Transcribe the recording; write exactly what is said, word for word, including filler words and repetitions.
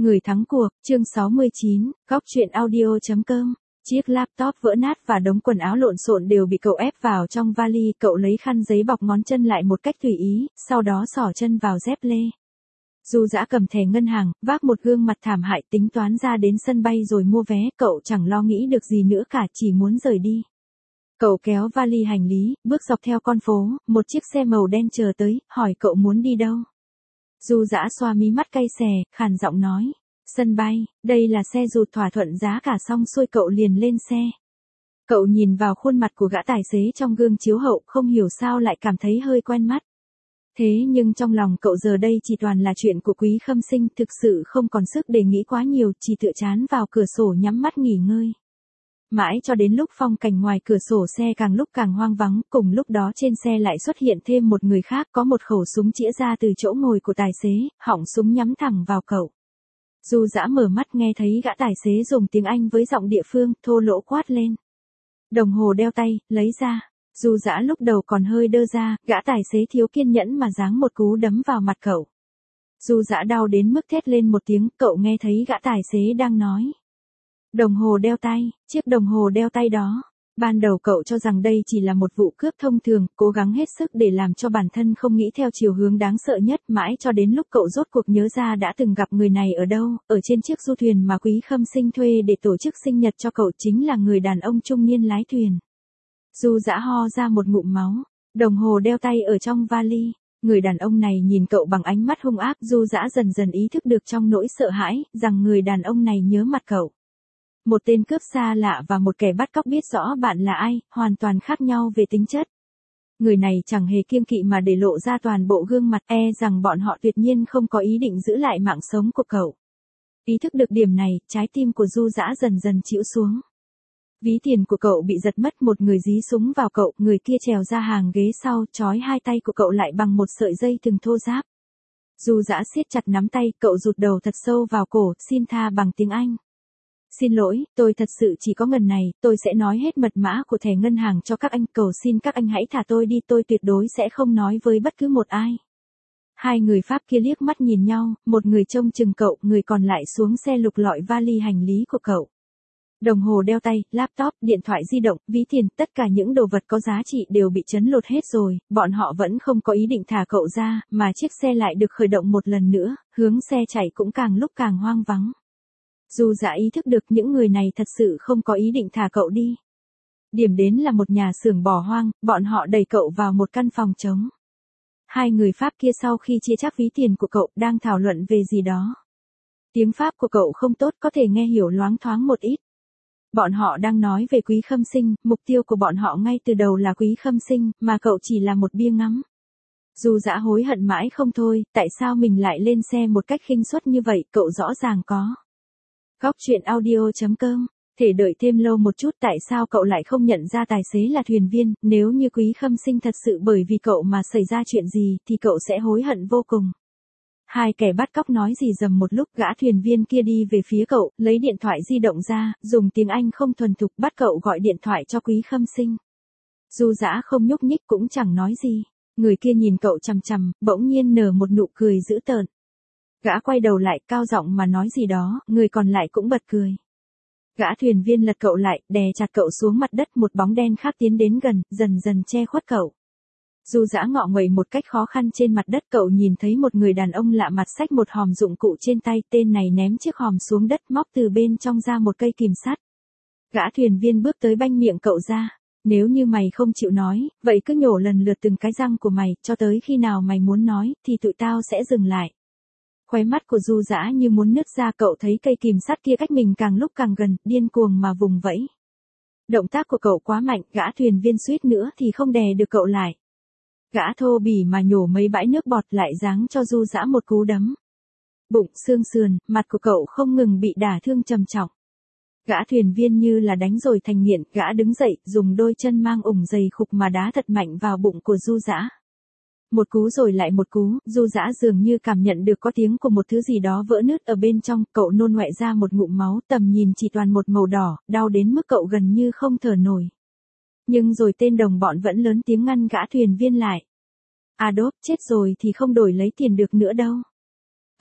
Người thắng cuộc, chương sáu mươi chín, góc truyện audio chấm com. Chiếc laptop vỡ nát và đống quần áo lộn xộn đều bị cậu ép vào trong vali, cậu lấy khăn giấy bọc ngón chân lại một cách tùy ý, sau đó xỏ chân vào dép lê. Du Dã cầm thẻ ngân hàng, vác một gương mặt thảm hại tính toán ra đến sân bay rồi mua vé, cậu chẳng lo nghĩ được gì nữa cả, chỉ muốn rời đi. Cậu kéo vali hành lý, bước dọc theo con phố, một chiếc xe màu đen chờ tới, hỏi cậu muốn đi đâu. Du Dã xoa mí mắt cay xè, khàn giọng nói. Sân bay, đây là xe dù. Thỏa thuận giá cả xong xuôi cậu liền lên xe. Cậu nhìn vào khuôn mặt của gã tài xế trong gương chiếu hậu, không hiểu sao lại cảm thấy hơi quen mắt. Thế nhưng trong lòng cậu giờ đây chỉ toàn là chuyện của Quý Khâm Sinh, thực sự không còn sức để nghĩ quá nhiều, chỉ tựa chán vào cửa sổ nhắm mắt nghỉ ngơi. Mãi cho đến lúc phong cảnh ngoài cửa sổ xe càng lúc càng hoang vắng, cùng lúc đó trên xe lại xuất hiện thêm một người khác, có một khẩu súng chĩa ra từ chỗ ngồi của tài xế, họng súng nhắm thẳng vào cậu. Du Dã mở mắt nghe thấy gã tài xế dùng tiếng Anh với giọng địa phương, thô lỗ quát lên. Đồng hồ đeo tay, lấy ra. Du Dã lúc đầu còn hơi đơ ra, gã tài xế thiếu kiên nhẫn mà giáng một cú đấm vào mặt cậu. Du Dã đau đến mức thét lên một tiếng, cậu nghe thấy gã tài xế đang nói. Đồng hồ đeo tay, chiếc đồng hồ đeo tay đó. Ban đầu cậu cho rằng đây chỉ là một vụ cướp thông thường, cố gắng hết sức để làm cho bản thân không nghĩ theo chiều hướng đáng sợ nhất, mãi cho đến lúc cậu rốt cuộc nhớ ra đã từng gặp người này ở đâu, ở trên chiếc du thuyền mà Quý Khâm Sinh thuê để tổ chức sinh nhật cho cậu, chính là người đàn ông trung niên lái thuyền. Du Dã ho ra một ngụm máu, đồng hồ đeo tay ở trong vali. Người đàn ông này nhìn cậu bằng ánh mắt hung ác, Du Dã dần dần ý thức được trong nỗi sợ hãi, rằng người đàn ông này nhớ mặt cậu. Một tên cướp xa lạ và một kẻ bắt cóc biết rõ bạn là ai, hoàn toàn khác nhau về tính chất. Người này chẳng hề kiêng kỵ mà để lộ ra toàn bộ gương mặt, e rằng bọn họ tuyệt nhiên không có ý định giữ lại mạng sống của cậu. Ý thức được điểm này, trái tim của Du Dã dần dần chịu xuống. Ví tiền của cậu bị giật mất, một người dí súng vào cậu, người kia trèo ra hàng ghế sau, trói hai tay của cậu lại bằng một sợi dây thừng thô ráp. Du Dã siết chặt nắm tay, cậu rụt đầu thật sâu vào cổ, xin tha bằng tiếng Anh. Xin lỗi, tôi thật sự chỉ có ngần này, tôi sẽ nói hết mật mã của thẻ ngân hàng cho các anh, cầu xin các anh hãy thả tôi đi, tôi tuyệt đối sẽ không nói với bất cứ một ai. Hai người Pháp kia liếc mắt nhìn nhau, một người trông chừng cậu, người còn lại xuống xe lục lọi vali hành lý của cậu. Đồng hồ đeo tay, laptop, điện thoại di động, ví tiền, tất cả những đồ vật có giá trị đều bị trấn lột hết rồi, bọn họ vẫn không có ý định thả cậu ra, mà chiếc xe lại được khởi động một lần nữa, hướng xe chạy cũng càng lúc càng hoang vắng. Du Dã ý thức được những người này thật sự không có ý định thả cậu đi. Điểm đến là một nhà xưởng bỏ hoang, bọn họ đẩy cậu vào một căn phòng trống. Hai người Pháp kia sau khi chia chắc ví tiền của cậu đang thảo luận về gì đó. Tiếng Pháp của cậu không tốt, có thể nghe hiểu loáng thoáng một ít. Bọn họ đang nói về Quý Khâm Sinh, mục tiêu của bọn họ ngay từ đầu là Quý Khâm Sinh, mà cậu chỉ là một bia ngắm. Du Dã hối hận mãi không thôi, tại sao mình lại lên xe một cách khinh suất như vậy, cậu rõ ràng có. Góc truyện audio chấm com, thể đợi thêm lâu một chút, tại sao cậu lại không nhận ra tài xế là thuyền viên, nếu như Quý Khâm Sinh thật sự bởi vì cậu mà xảy ra chuyện gì, thì cậu sẽ hối hận vô cùng. Hai kẻ bắt cóc nói gì dầm một lúc, gã thuyền viên kia đi về phía cậu, lấy điện thoại di động ra, dùng tiếng Anh không thuần thục bắt cậu gọi điện thoại cho Quý Khâm Sinh. Du Dã không nhúc nhích cũng chẳng nói gì, người kia nhìn cậu chằm chằm, bỗng nhiên nở một nụ cười dữ tợn. Gã quay đầu lại, cao giọng mà nói gì đó, người còn lại cũng bật cười. Gã thuyền viên lật cậu lại, đè chặt cậu xuống mặt đất, một bóng đen khác tiến đến gần, dần dần che khuất cậu. Du Dã ngọ nguậy một cách khó khăn trên mặt đất, cậu nhìn thấy một người đàn ông lạ mặt xách một hòm dụng cụ trên tay, tên này ném chiếc hòm xuống đất, móc từ bên trong ra một cây kìm sắt. Gã thuyền viên bước tới banh miệng cậu ra. Nếu như mày không chịu nói, vậy cứ nhổ lần lượt từng cái răng của mày, cho tới khi nào mày muốn nói, thì tụi tao sẽ dừng lại. Khóe mắt của Du Dã như muốn nứt ra, cậu thấy cây kìm sắt kia cách mình càng lúc càng gần, điên cuồng mà vùng vẫy. Động tác của cậu quá mạnh, gã thuyền viên suýt nữa thì không đè được cậu lại. Gã thô bỉ mà nhổ mấy bãi nước bọt, lại giáng cho Du Dã một cú đấm. Bụng, xương sườn, mặt của cậu không ngừng bị đả thương trầm trọng. Gã thuyền viên như là đánh rồi thành nghiện, gã đứng dậy, dùng đôi chân mang ủng giày khục mà đá thật mạnh vào bụng của Du Dã. Một cú rồi lại một cú, Du Dã dường như cảm nhận được có tiếng của một thứ gì đó vỡ nứt ở bên trong, cậu nôn ọe ra một ngụm máu, tầm nhìn chỉ toàn một màu đỏ, đau đến mức cậu gần như không thở nổi. Nhưng rồi tên đồng bọn vẫn lớn tiếng ngăn gã thuyền viên lại. Adolf, chết rồi thì không đổi lấy tiền được nữa đâu.